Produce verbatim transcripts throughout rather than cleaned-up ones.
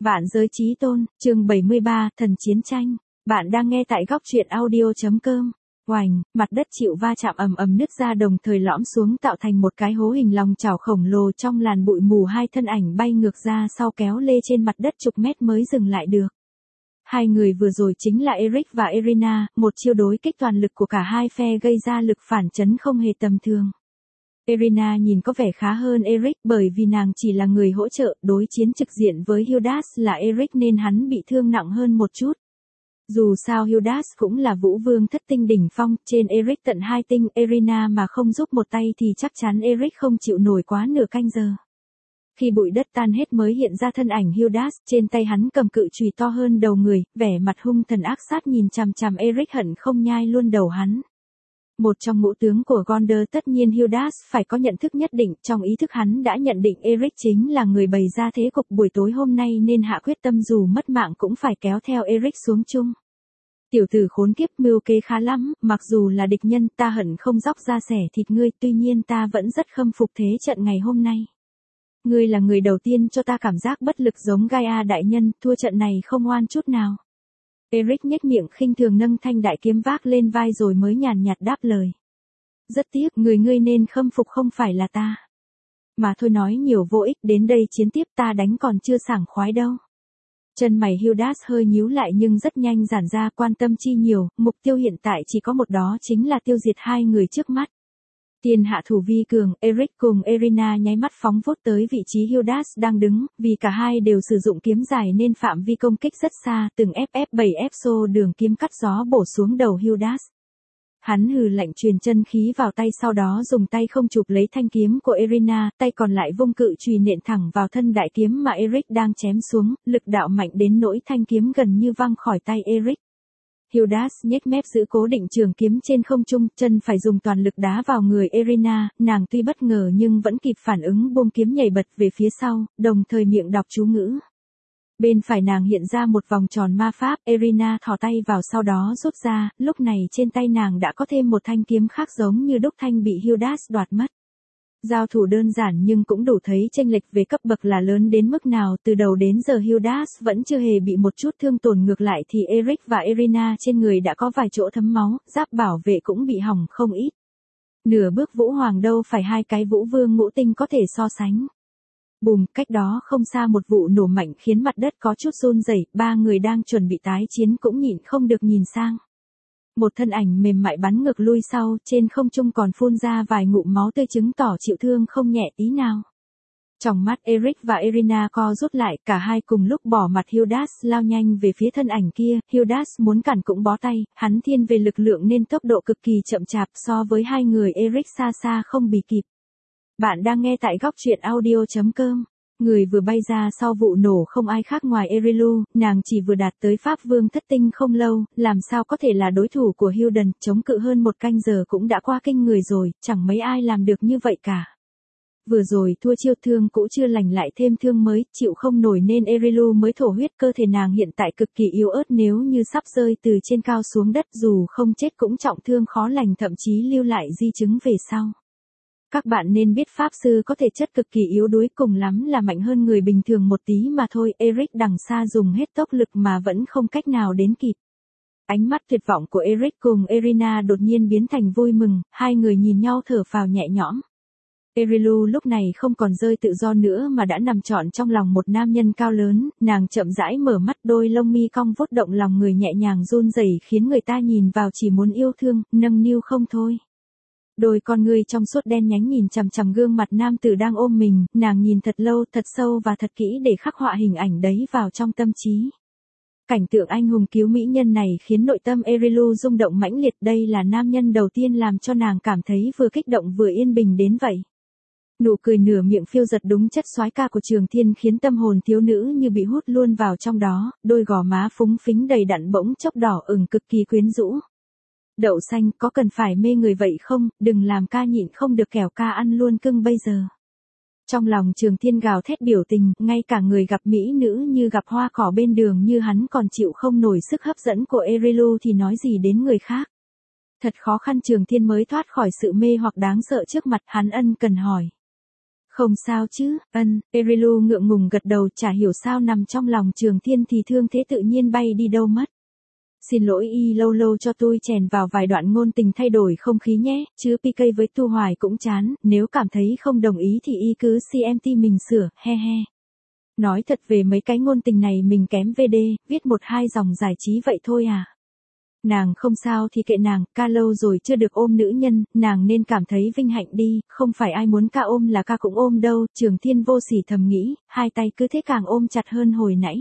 Vạn giới chí tôn, chương bảy mươi ba, thần chiến tranh. Bạn đang nghe tại góc truyện audio.com. Oành, mặt đất chịu va chạm ầm ầm nứt ra đồng thời lõm xuống tạo thành một cái hố hình lòng chảo khổng lồ, trong làn bụi mù hai thân ảnh bay ngược ra sau kéo lê trên mặt đất chục mét mới dừng lại được. Hai người vừa rồi chính là Eric và Irina, một chiêu đối kích toàn lực của cả hai phe gây ra lực phản chấn không hề tầm thường. Irina nhìn có vẻ khá hơn Eric bởi vì nàng chỉ là người hỗ trợ, đối chiến trực diện với Hildas là Eric nên hắn bị thương nặng hơn một chút. Dù sao Hildas cũng là vũ vương thất tinh đỉnh phong, trên Eric tận hai tinh, Irina mà không giúp một tay thì chắc chắn Eric không chịu nổi quá nửa canh giờ. Khi bụi đất tan hết mới hiện ra thân ảnh Hildas, trên tay hắn cầm cự chùy to hơn đầu người, vẻ mặt hung thần ác sát nhìn chằm chằm Eric hận không nhai luôn đầu hắn. Một trong ngũ tướng của Gondor, tất nhiên Hildas phải có nhận thức nhất định, trong ý thức hắn đã nhận định Eric chính là người bày ra thế cục buổi tối hôm nay nên hạ quyết tâm dù mất mạng cũng phải kéo theo Eric xuống chung. Tiểu tử khốn kiếp, mưu kế khá lắm, mặc dù là địch nhân ta hận không róc ra xẻ thịt ngươi, tuy nhiên ta vẫn rất khâm phục thế trận ngày hôm nay. Ngươi là người đầu tiên cho ta cảm giác bất lực giống Gaia đại nhân, thua trận này không oan chút nào. Eric nhếch miệng khinh thường nâng thanh đại kiếm vác lên vai rồi mới nhàn nhạt đáp lời. Rất tiếc, người ngươi nên khâm phục không phải là ta. Mà thôi nói nhiều vô ích, đến đây chiến tiếp ta đánh còn chưa sảng khoái đâu. Chân mày Hildas hơi nhíu lại nhưng rất nhanh giãn ra, quan tâm chi nhiều, mục tiêu hiện tại chỉ có một, đó chính là tiêu diệt hai người trước mắt. Tiên hạ thủ vi cường, Eric cùng Irina nháy mắt phóng vút tới vị trí Hildas đang đứng, vì cả hai đều sử dụng kiếm dài nên phạm vi công kích rất xa, từng ép ép bảy ép xô đường kiếm cắt gió bổ xuống đầu Hildas. Hắn hừ lạnh truyền chân khí vào tay, sau đó dùng tay không chụp lấy thanh kiếm của Irina, tay còn lại vung cự chùy nện thẳng vào thân đại kiếm mà Eric đang chém xuống, lực đạo mạnh đến nỗi thanh kiếm gần như văng khỏi tay Eric. Hildas nhếch mép giữ cố định trường kiếm trên không trung, chân phải dùng toàn lực đá vào người Irina, nàng tuy bất ngờ nhưng vẫn kịp phản ứng buông kiếm nhảy bật về phía sau, đồng thời miệng đọc chú ngữ. Bên phải nàng hiện ra một vòng tròn ma pháp, Irina thò tay vào sau đó rút ra, lúc này trên tay nàng đã có thêm một thanh kiếm khác giống như đúc thanh bị Hildas đoạt mất. Giao thủ đơn giản nhưng cũng đủ thấy chênh lệch về cấp bậc là lớn đến mức nào, từ đầu đến giờ Hildas vẫn chưa hề bị một chút thương tổn, ngược lại thì Eric và Irina trên người đã có vài chỗ thấm máu, giáp bảo vệ cũng bị hỏng không ít. Nửa bước vũ hoàng đâu phải hai cái vũ vương ngũ tinh có thể so sánh. Bùm, cách đó không xa một vụ nổ mạnh khiến mặt đất có chút run rẩy, ba người đang chuẩn bị tái chiến cũng nhịn không được nhìn sang. Một thân ảnh mềm mại bắn ngược lui sau, trên không trung còn phun ra vài ngụm máu tươi chứng tỏ chịu thương không nhẹ tí nào. Trong mắt Eric và Irina co rút lại, cả hai cùng lúc bỏ mặt Hildas lao nhanh về phía thân ảnh kia, Hildas muốn cản cũng bó tay, hắn thiên về lực lượng nên tốc độ cực kỳ chậm chạp, so với hai người Eric xa xa không bì kịp. Bạn đang nghe tại góc truyện audio.com. Người vừa bay ra sau vụ nổ không ai khác ngoài Erilu, nàng chỉ vừa đạt tới Pháp Vương thất tinh không lâu, làm sao có thể là đối thủ của Hilden, chống cự hơn một canh giờ cũng đã qua kinh người rồi, chẳng mấy ai làm được như vậy cả. Vừa rồi thua chiêu, thương cũ chưa lành lại thêm thương mới, chịu không nổi nên Erilu mới thổ huyết, cơ thể nàng hiện tại cực kỳ yếu ớt, nếu như sắp rơi từ trên cao xuống đất dù không chết cũng trọng thương khó lành, thậm chí lưu lại di chứng về sau. Các bạn nên biết pháp sư có thể chất cực kỳ yếu đuối, cùng lắm là mạnh hơn người bình thường một tí mà thôi. Eric đằng xa dùng hết tốc lực mà vẫn không cách nào đến kịp. Ánh mắt tuyệt vọng của Eric cùng Irina đột nhiên biến thành vui mừng, hai người nhìn nhau thở phào nhẹ nhõm. Erilu lúc này không còn rơi tự do nữa mà đã nằm trọn trong lòng một nam nhân cao lớn, nàng chậm rãi mở mắt, đôi lông mi cong vút động lòng người nhẹ nhàng run rẩy khiến người ta nhìn vào chỉ muốn yêu thương, nâng niu không thôi. Đôi con ngươi trong suốt đen nhánh nhìn chằm chằm gương mặt nam tử đang ôm mình, nàng nhìn thật lâu, thật sâu và thật kỹ để khắc họa hình ảnh đấy vào trong tâm trí. Cảnh tượng anh hùng cứu mỹ nhân này khiến nội tâm Erilu rung động mãnh liệt, đây là nam nhân đầu tiên làm cho nàng cảm thấy vừa kích động vừa yên bình đến vậy. Nụ cười nửa miệng phiêu giật đúng chất soái ca của Trường Thiên khiến tâm hồn thiếu nữ như bị hút luôn vào trong đó, đôi gò má phúng phính đầy đặn bỗng chốc đỏ ửng cực kỳ quyến rũ. Đậu xanh, có cần phải mê người vậy không, đừng làm ca nhịn không được kẻo ca ăn luôn cưng bây giờ. Trong lòng Trường Thiên gào thét biểu tình, ngay cả người gặp mỹ nữ như gặp hoa cỏ bên đường như hắn còn chịu không nổi sức hấp dẫn của Erilu thì nói gì đến người khác. Thật khó khăn Trường Thiên mới thoát khỏi sự mê hoặc đáng sợ trước mặt, hắn ân cần hỏi. Không sao chứ, ân, Erilu ngượng ngùng gật đầu, chả hiểu sao nằm trong lòng Trường Thiên thì thương thế tự nhiên bay đi đâu mất. Xin lỗi y, lâu lâu cho tôi chèn vào vài đoạn ngôn tình thay đổi không khí nhé, chứ pê ca với Tu Hoài cũng chán, nếu cảm thấy không đồng ý thì y cứ xê em tê mình sửa, he he. Nói thật về mấy cái ngôn tình này mình kém vê đê, viết một hai dòng giải trí vậy thôi à. Nàng không sao thì kệ nàng, ca lâu rồi chưa được ôm nữ nhân, nàng nên cảm thấy vinh hạnh đi, không phải ai muốn ca ôm là ca cũng ôm đâu, Trường Thiên vô sỉ thầm nghĩ, hai tay cứ thế càng ôm chặt hơn hồi nãy.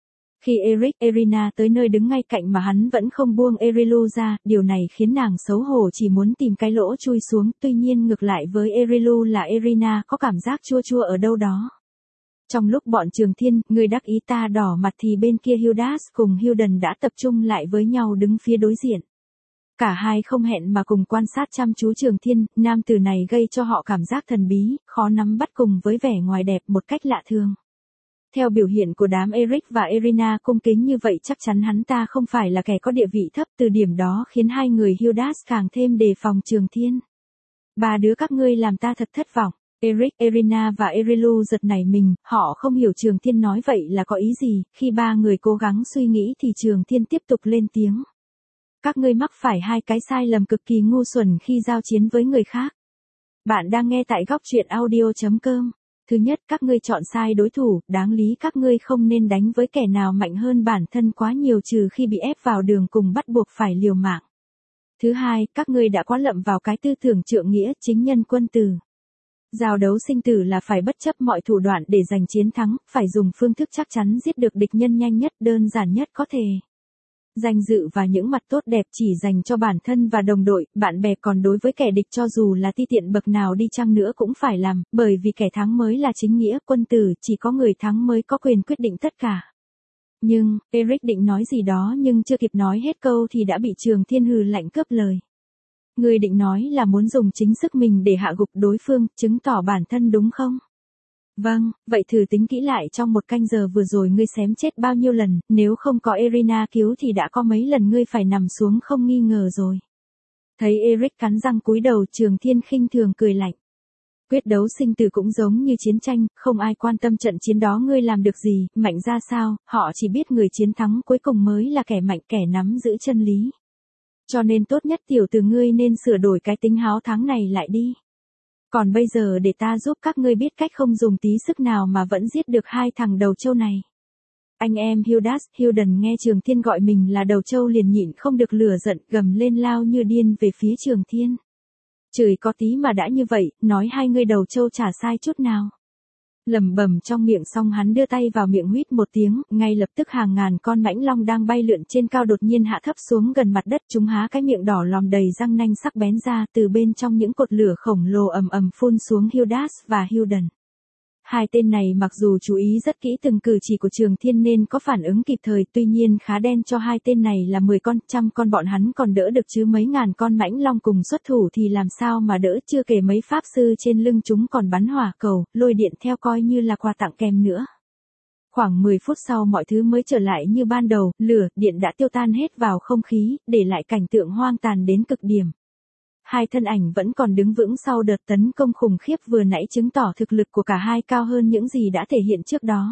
Khi Eric Erina tới nơi đứng ngay cạnh mà hắn vẫn không buông Erilu ra, điều này khiến nàng xấu hổ chỉ muốn tìm cái lỗ chui xuống, tuy nhiên ngược lại với Erilu là Erina có cảm giác chua chua ở đâu đó. Trong lúc bọn Trường Thiên, người đắc ý ta đỏ mặt thì bên kia Hildas cùng Hilden đã tập trung lại với nhau đứng phía đối diện. Cả hai không hẹn mà cùng quan sát chăm chú Trường Thiên, nam tử này gây cho họ cảm giác thần bí, khó nắm bắt cùng với vẻ ngoài đẹp một cách lạ thường. Theo biểu hiện của đám Eric và Erina cung kính như vậy chắc chắn hắn ta không phải là kẻ có địa vị thấp, từ điểm đó khiến hai người Hildas càng thêm đề phòng Trường Thiên. Ba đứa các ngươi làm ta thật thất vọng. Eric, Erina và Erilu giật nảy mình, họ không hiểu Trường Thiên nói vậy là có ý gì, khi ba người cố gắng suy nghĩ thì Trường Thiên tiếp tục lên tiếng. Các ngươi mắc phải hai cái sai lầm cực kỳ ngu xuẩn khi giao chiến với người khác. Bạn đang nghe tại góc truyện audio chấm com. Thứ nhất, các ngươi chọn sai đối thủ, đáng lý các ngươi không nên đánh với kẻ nào mạnh hơn bản thân quá nhiều trừ khi bị ép vào đường cùng bắt buộc phải liều mạng. Thứ hai, các ngươi đã quá lậm vào cái tư tưởng trượng nghĩa chính nhân quân tử. Giao đấu sinh tử là phải bất chấp mọi thủ đoạn để giành chiến thắng, phải dùng phương thức chắc chắn giết được địch nhân nhanh nhất, đơn giản nhất có thể. Danh dự và những mặt tốt đẹp chỉ dành cho bản thân và đồng đội, bạn bè, còn đối với kẻ địch cho dù là ti tiện bậc nào đi chăng nữa cũng phải làm, bởi vì kẻ thắng mới là chính nghĩa, quân tử, chỉ có người thắng mới có quyền quyết định tất cả. Nhưng, Eric định nói gì đó nhưng chưa kịp nói hết câu thì đã bị Trường Thiên hừ lạnh cướp lời. Người định nói là muốn dùng chính sức mình để hạ gục đối phương, chứng tỏ bản thân đúng không? Vâng, vậy thử tính kỹ lại trong một canh giờ vừa rồi ngươi xém chết bao nhiêu lần, nếu không có Erina cứu thì đã có mấy lần ngươi phải nằm xuống không nghi ngờ rồi. Thấy Eric cắn răng cúi đầu, Trường Thiên khinh thường cười lạnh. Quyết đấu sinh tử cũng giống như chiến tranh, không ai quan tâm trận chiến đó ngươi làm được gì, mạnh ra sao, họ chỉ biết người chiến thắng cuối cùng mới là kẻ mạnh, kẻ nắm giữ chân lý. Cho nên tốt nhất tiểu tử ngươi nên sửa đổi cái tính háo thắng này lại đi. Còn bây giờ để ta giúp các ngươi biết cách không dùng tí sức nào mà vẫn giết được hai thằng đầu trâu này. Anh em Hildas, Hilden nghe Trường Thiên gọi mình là đầu trâu liền nhịn không được lửa giận, gầm lên lao như điên về phía Trường Thiên. Chửi có tí mà đã như vậy, nói hai ngươi đầu trâu chả sai chút nào. Lẩm bẩm trong miệng xong hắn đưa tay vào miệng huýt một tiếng, ngay lập tức hàng ngàn con mãnh long đang bay lượn trên cao đột nhiên hạ thấp xuống gần mặt đất, chúng há cái miệng đỏ lòm đầy răng nanh sắc bén ra, từ bên trong những cột lửa khổng lồ ầm ầm phun xuống Hildas và Hilden. Hai tên này mặc dù chú ý rất kỹ từng cử chỉ của Trường Thiên nên có phản ứng kịp thời, tuy nhiên khá đen cho hai tên này là mười con, trăm con bọn hắn còn đỡ được chứ mấy ngàn con mãnh long cùng xuất thủ thì làm sao mà đỡ, chưa kể mấy pháp sư trên lưng chúng còn bắn hỏa cầu, lôi điện theo coi như là quà tặng kèm nữa. Khoảng mười phút sau mọi thứ mới trở lại như ban đầu, lửa, điện đã tiêu tan hết vào không khí, để lại cảnh tượng hoang tàn đến cực điểm. Hai thân ảnh vẫn còn đứng vững sau đợt tấn công khủng khiếp vừa nãy, chứng tỏ thực lực của cả hai cao hơn những gì đã thể hiện trước đó.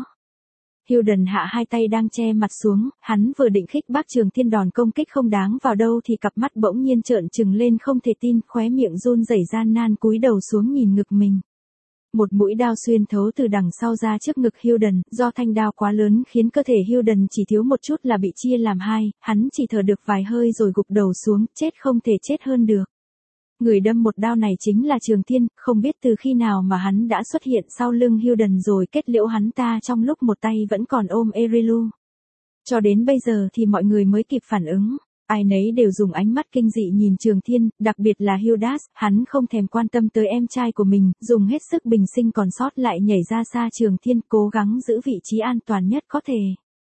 Hilden hạ hai tay đang che mặt xuống, hắn vừa định khích bác Trường Thiên đòn công kích không đáng vào đâu thì cặp mắt bỗng nhiên trợn trừng lên không thể tin, khóe miệng run rẩy gian nan cúi đầu xuống nhìn ngực mình. Một mũi đao xuyên thấu từ đằng sau ra trước ngực Hilden, do thanh đao quá lớn khiến cơ thể Hilden chỉ thiếu một chút là bị chia làm hai, hắn chỉ thở được vài hơi rồi gục đầu xuống, chết không thể chết hơn được. Người đâm một đao này chính là Trường Thiên, không biết từ khi nào mà hắn đã xuất hiện sau lưng Hilden rồi kết liễu hắn ta trong lúc một tay vẫn còn ôm Erilu. Cho đến bây giờ thì mọi người mới kịp phản ứng. Ai nấy đều dùng ánh mắt kinh dị nhìn Trường Thiên, đặc biệt là Hildas, hắn không thèm quan tâm tới em trai của mình, dùng hết sức bình sinh còn sót lại nhảy ra xa Trường Thiên, cố gắng giữ vị trí an toàn nhất có thể.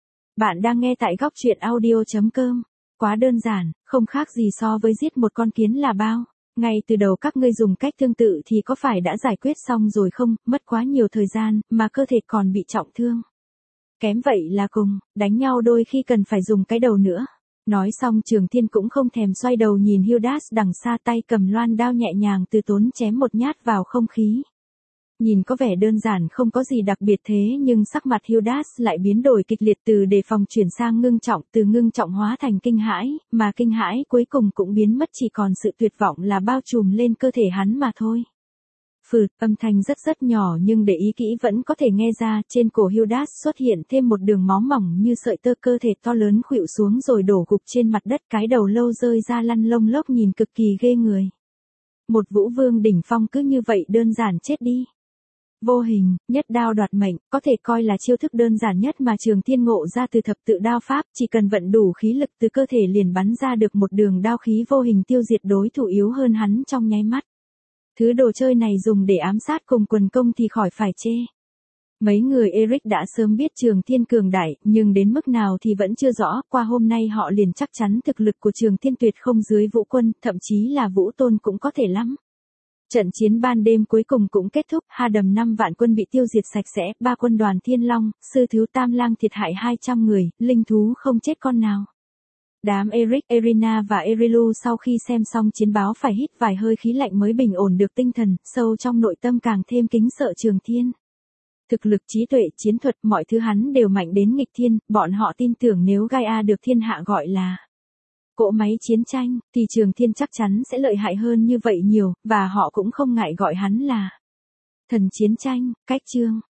Bạn đang nghe tại góc truyện audio chấm com. Quá đơn giản, không khác gì so với giết một con kiến là bao. Ngay từ đầu các ngươi dùng cách tương tự thì có phải đã giải quyết xong rồi không, mất quá nhiều thời gian, mà cơ thể còn bị trọng thương. Kém vậy là cùng, đánh nhau đôi khi cần phải dùng cái đầu nữa. Nói xong Trường Thiên cũng không thèm xoay đầu nhìn Hildas đằng xa, tay cầm loan đao nhẹ nhàng từ tốn chém một nhát vào không khí. Nhìn có vẻ đơn giản không có gì đặc biệt thế nhưng sắc mặt Hildas lại biến đổi kịch liệt từ đề phòng chuyển sang ngưng trọng, từ ngưng trọng hóa thành kinh hãi, mà kinh hãi cuối cùng cũng biến mất chỉ còn sự tuyệt vọng là bao trùm lên cơ thể hắn mà thôi. Phừ, âm thanh rất rất nhỏ nhưng để ý kỹ vẫn có thể nghe ra, trên cổ Hildas xuất hiện thêm một đường máu mỏng như sợi tơ, cơ thể to lớn khuỵu xuống rồi đổ gục trên mặt đất, cái đầu lâu rơi ra lăn lông lốc nhìn cực kỳ ghê người. Một vũ vương đỉnh phong cứ như vậy đơn giản chết đi. Vô hình, nhất đao đoạt mệnh, có thể coi là chiêu thức đơn giản nhất mà Trường Thiên ngộ ra từ thập tự đao pháp, chỉ cần vận đủ khí lực từ cơ thể liền bắn ra được một đường đao khí vô hình tiêu diệt đối thủ yếu hơn hắn trong nháy mắt. Thứ đồ chơi này dùng để ám sát cùng quần công thì khỏi phải chê. Mấy người Eric đã sớm biết Trường Thiên cường đại, nhưng đến mức nào thì vẫn chưa rõ, qua hôm nay họ liền chắc chắn thực lực của Trường Thiên tuyệt không dưới Vũ Quân, thậm chí là Vũ Tôn cũng có thể lắm. Trận chiến ban đêm cuối cùng cũng kết thúc, ha đầm năm vạn quân bị tiêu diệt sạch sẽ, ba quân đoàn Thiên Long, sư thiếu Tam Lang thiệt hại hai trăm người, linh thú không chết con nào. Đám Eric, Irina và Erilu sau khi xem xong chiến báo phải hít vài hơi khí lạnh mới bình ổn được tinh thần, sâu trong nội tâm càng thêm kính sợ Trường Thiên. Thực lực, trí tuệ, chiến thuật, mọi thứ hắn đều mạnh đến nghịch thiên, bọn họ tin tưởng nếu Gaia được thiên hạ gọi là cỗ máy chiến tranh, thì Trường Thiên chắc chắn sẽ lợi hại hơn như vậy nhiều, và họ cũng không ngại gọi hắn là thần chiến tranh. Cách chương